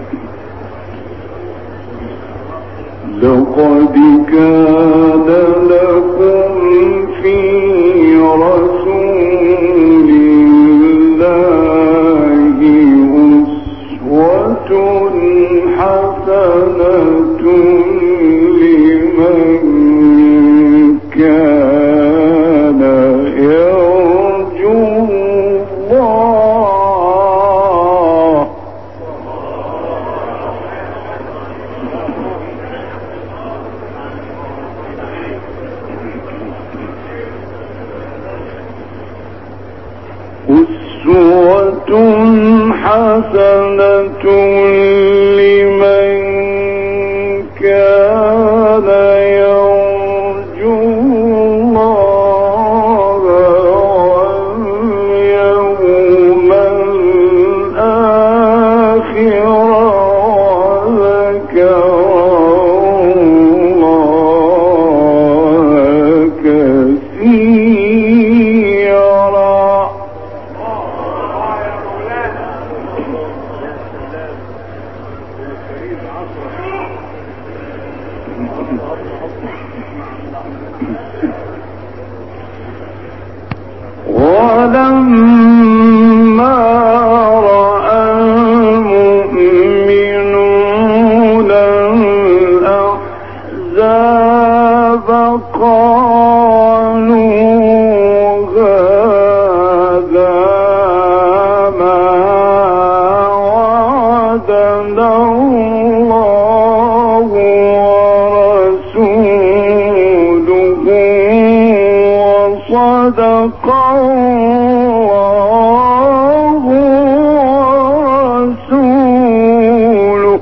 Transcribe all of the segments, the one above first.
لقد كان لكم في رسول الله أسوة حسنة لمن كان يرجو الله أسوة حسنة لمن كان يرجو الله واليوم الآخر وذكر الله كثيرا. ولما رأى المؤمنون الأحزاب قالوا هذا ما وعدنا الله ورسوله وصدق الله ورسوله.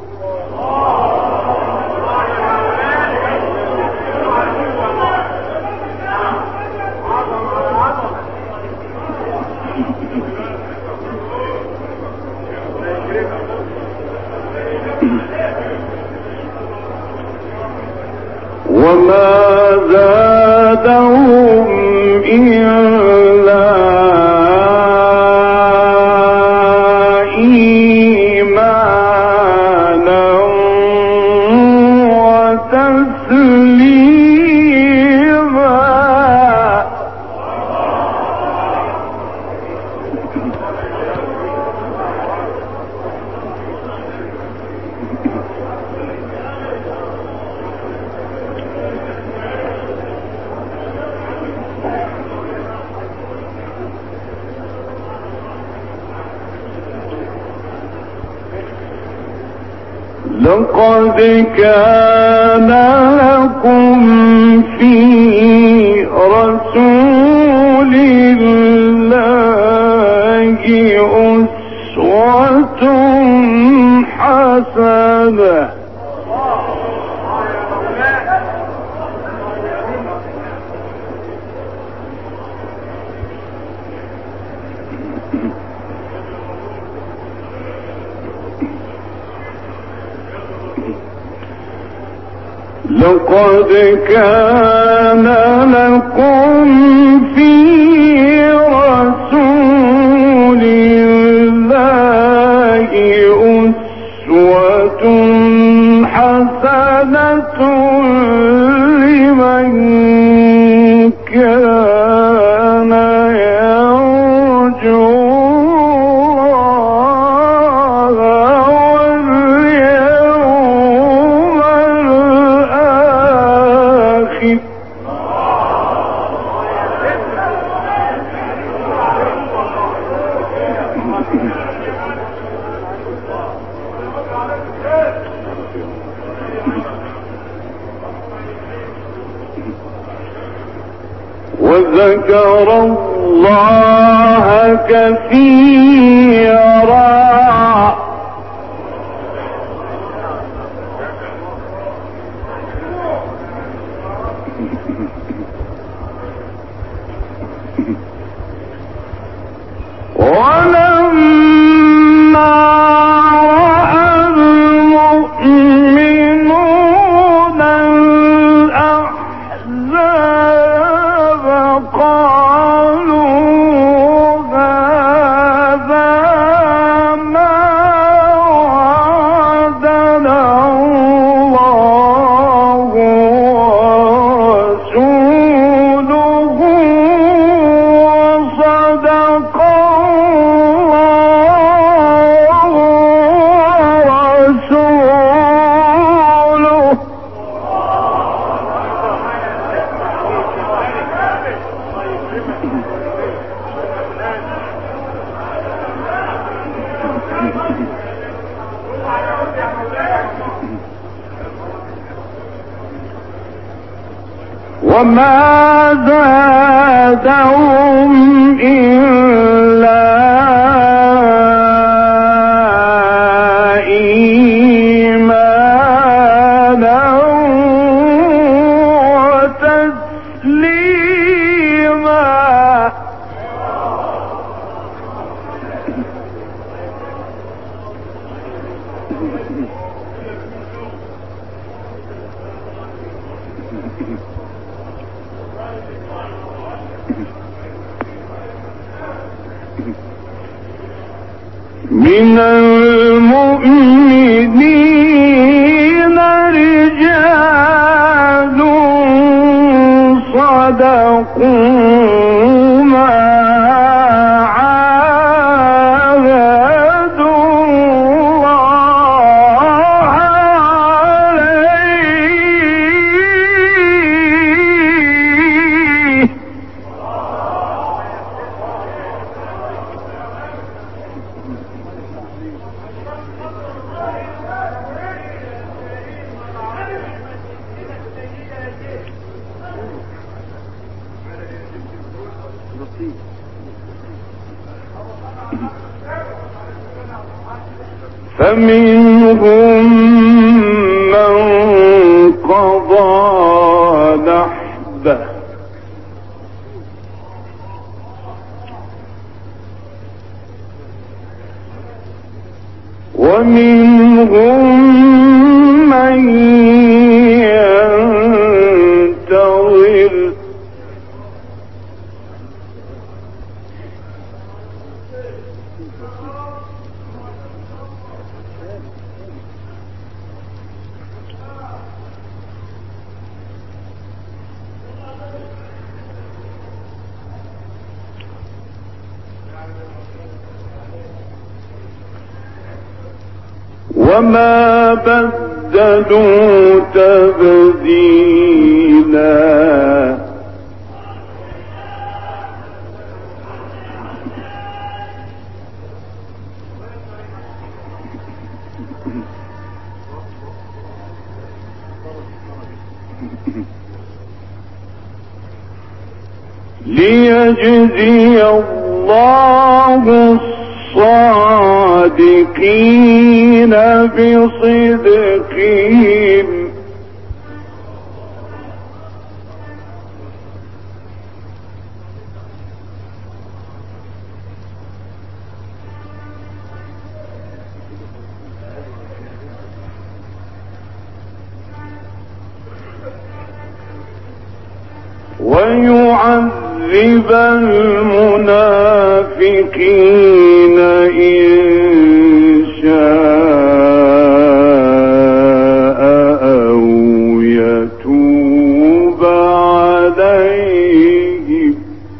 وما زادهم إلا إيمانا وتسليما. لقد كان لكم في رسول الله أسوة حسنة لقد كان لكم في رسول الله أسوة حسنة لمن كان يرجو وذكر الله كثيرا. ولما رأى المؤمنون الأحزاب قالوا هذا ما وما زادهم إلا إيمانا وتسليما. من المؤمنين رجال صدقوا ما عاهدوا الله عليه. فمنهم من قضى نحبه ومنهم من ينتظر وما بدلوا تبديلا. ليجزي الله الصادقين بصدقهم ويعذب المنافقين إن شاء أو يتوب عليهم.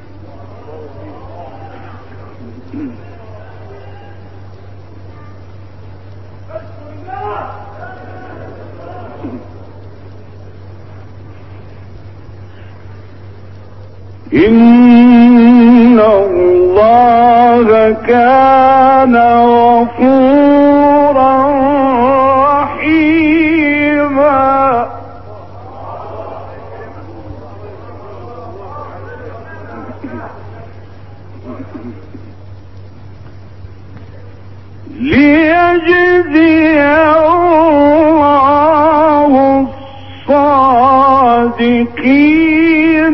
إن الله كان غفورا رحيما. ليجزي الله الصادقين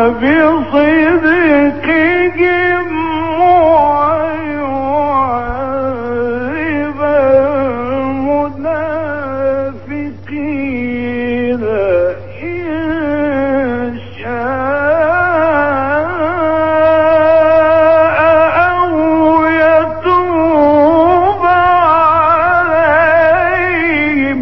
بصدقهم ويعذب المنافقين إن شاء أو يتوب عليهم.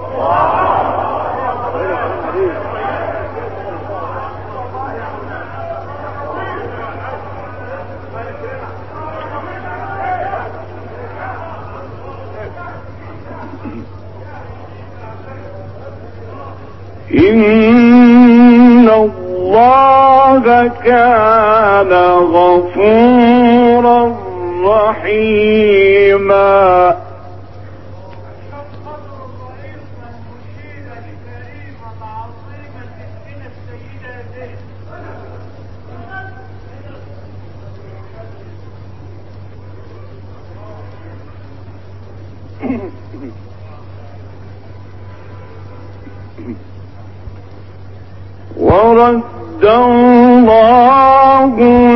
إن الله كان غفورا رحيما. المشيرة الكريمة العظيمة ستنا السيدة ورد الله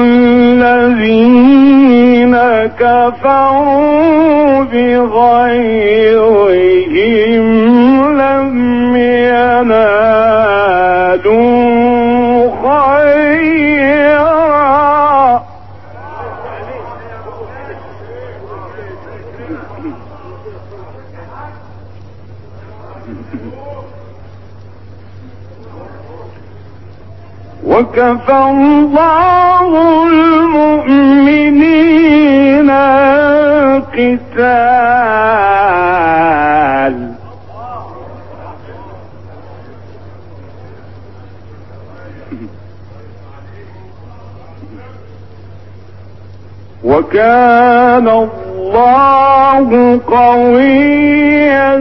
الذين كفروا بغيظهم لم ينالوا خيرا وكفى الله المؤمنين القتال وكان الله قويا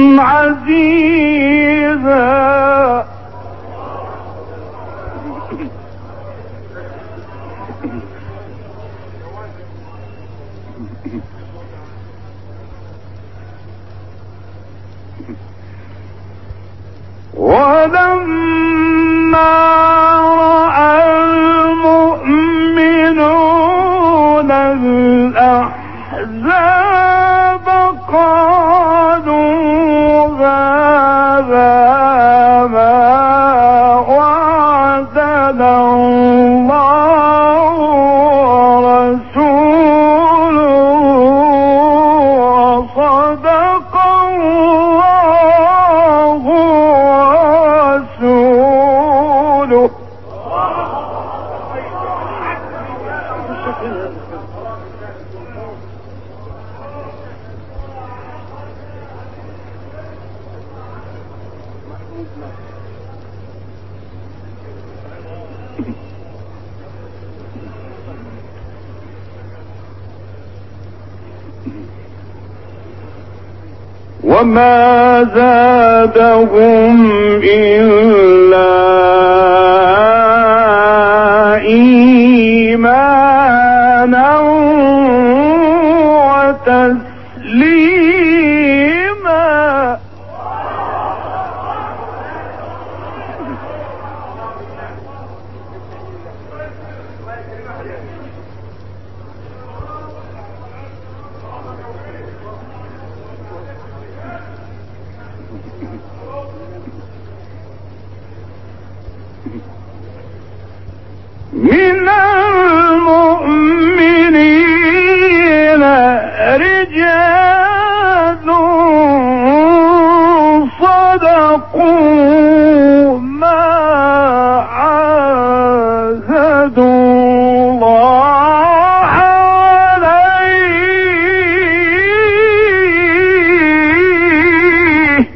عزيزا ولما رأى المؤمنون الأحزاب قالوا هذا ما وعدنا الله ورسوله وصدق الله ورسوله وما زادهم إلا إيمانا وتسليما من المؤمنين رجال صدقوا ما عاهدوا الله عليه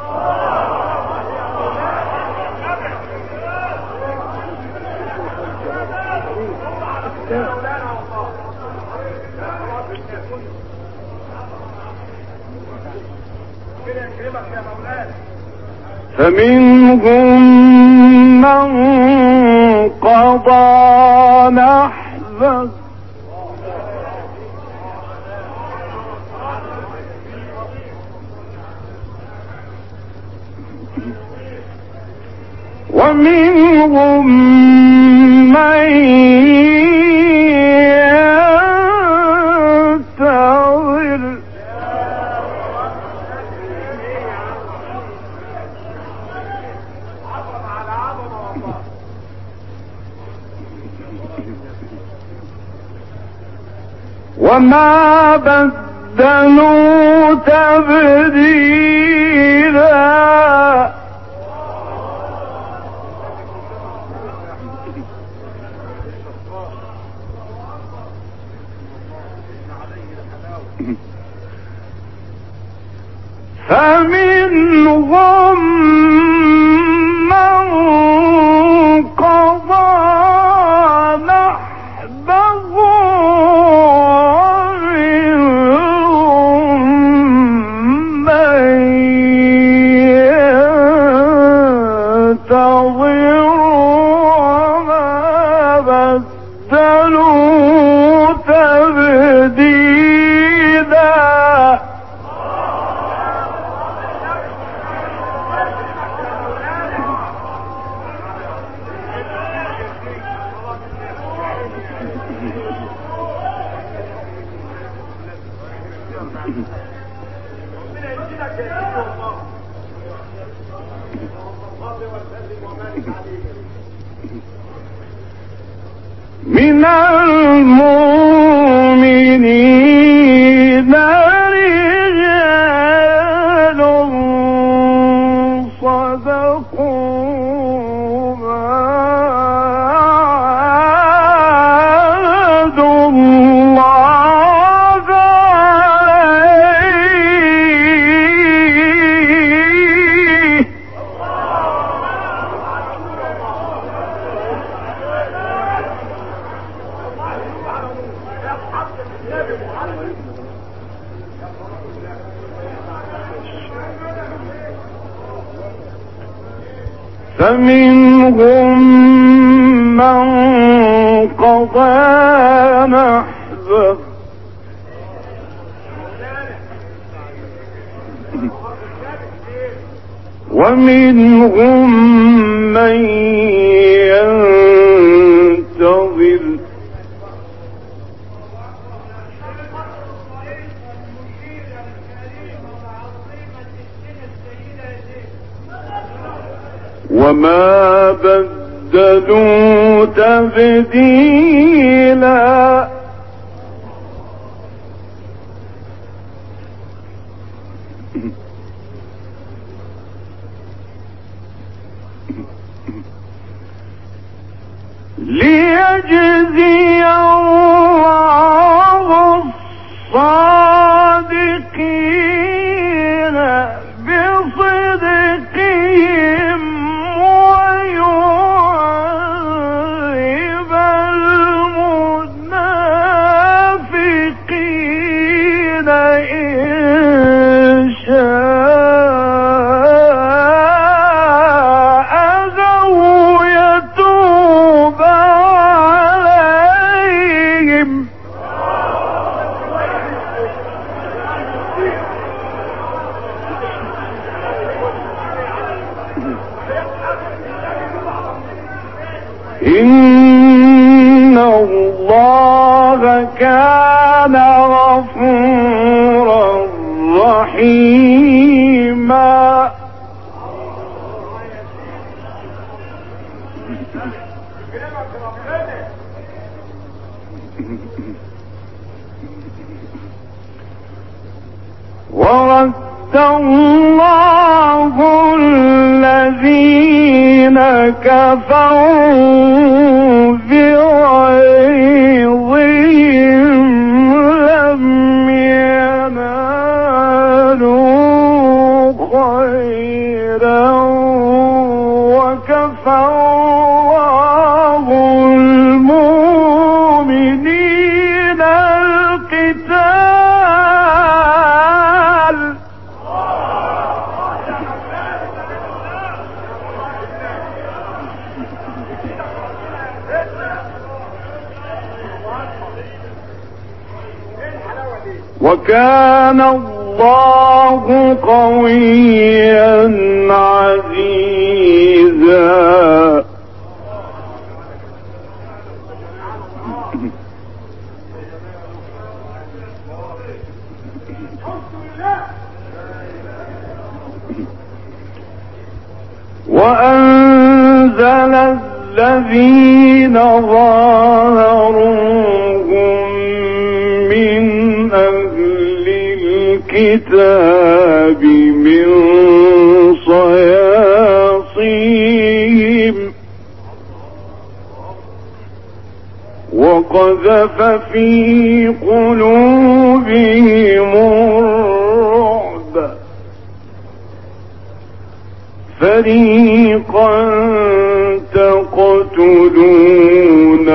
فمنهم من قضى نحبه ومنهم من ينتظر وما بدلوا تبديلا فمنهم من قضى نحبه ومنهم من ينتظر وما بدلوا تبديلا من المؤمنين رجال صدقوا ما عاهدوا الله عليه. فمنهم من قضى نحبه ومنهم من ينتظر وما بدلوا تبديلا. ليجزي الله الصادقين بصدقهم ويعذب المنافقين إن شاء أو يتوب عليهم. إن الله كان غفورا رحيما. ورد الله الذين كفروا بغيظهم لم ينالوا خيرا وكفى الله المؤمنين القتال. وكان الله قويا عزيزا. وأنزل الذين ظاهروهم من أهل الكتاب من صياصيهم وقذف في قلوبهم الرعب فريقا تقتلون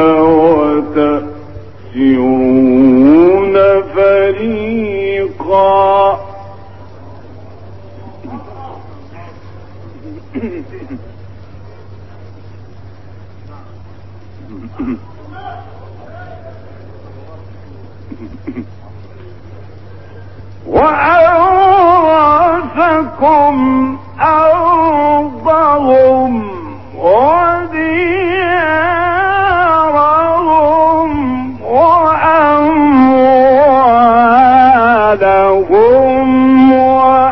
وتأسرون فريقا. وأورثكم أرضهم وديارهم وأموالهم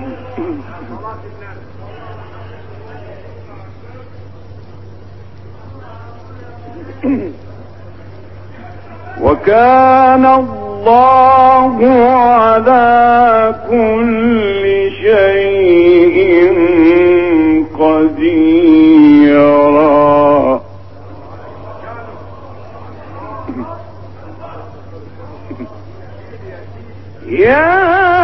وكان الله على كل شيء قديرا. يا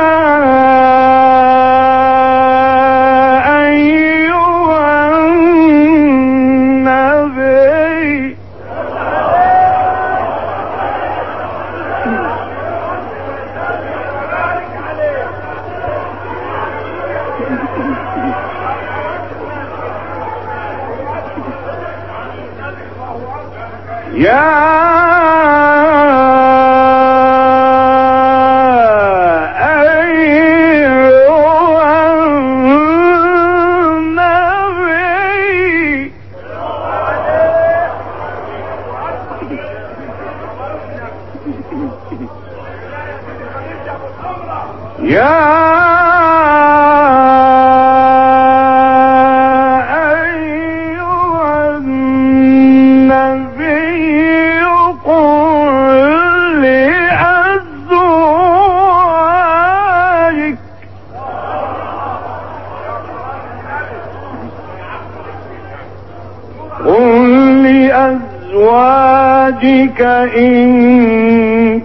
أزواجك إن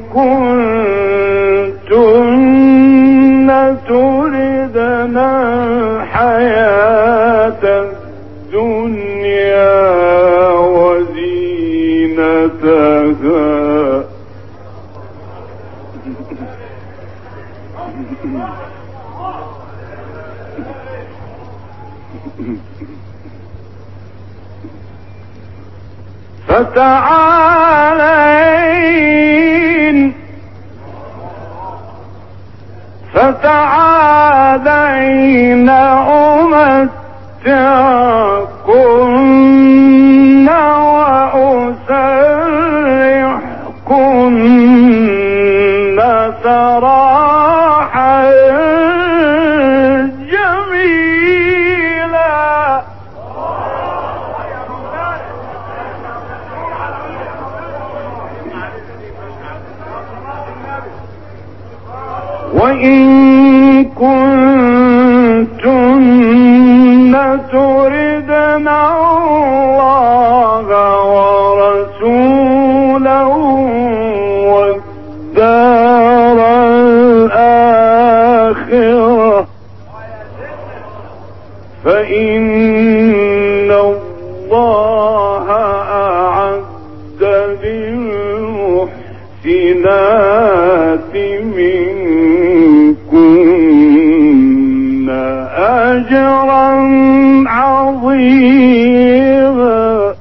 كنتن تردن الحياة الدنيا وزينتها فتعالين أمتعكن وأسرحكن سراحا جميلا. وإن كنتن تردن الله ورسوله والدار الآخرة فإن الله أعد للمحسنات منكن أجرا عظيما.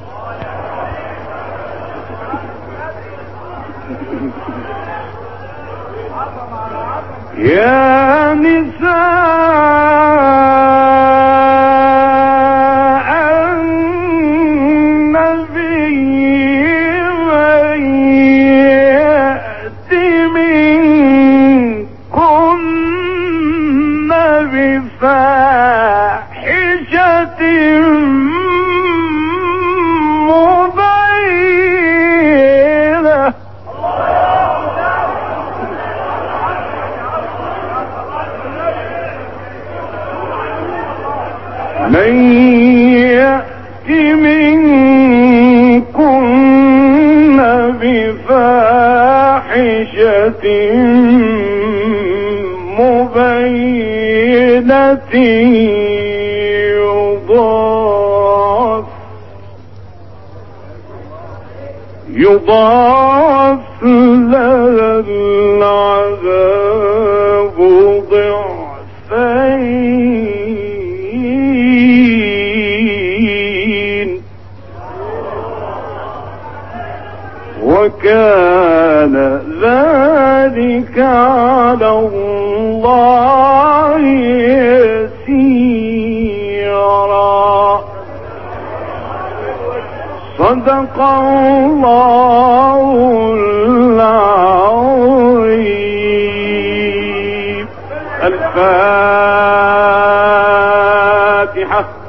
يا نساء النبي من يأت منكن بفاحشة مبينة من يأت منكن بفاحشة مبينة يضاعف لها العذاب ضعفين وكان ذلك على الله يسيرا. صدق الله العظيم. الفاتحة.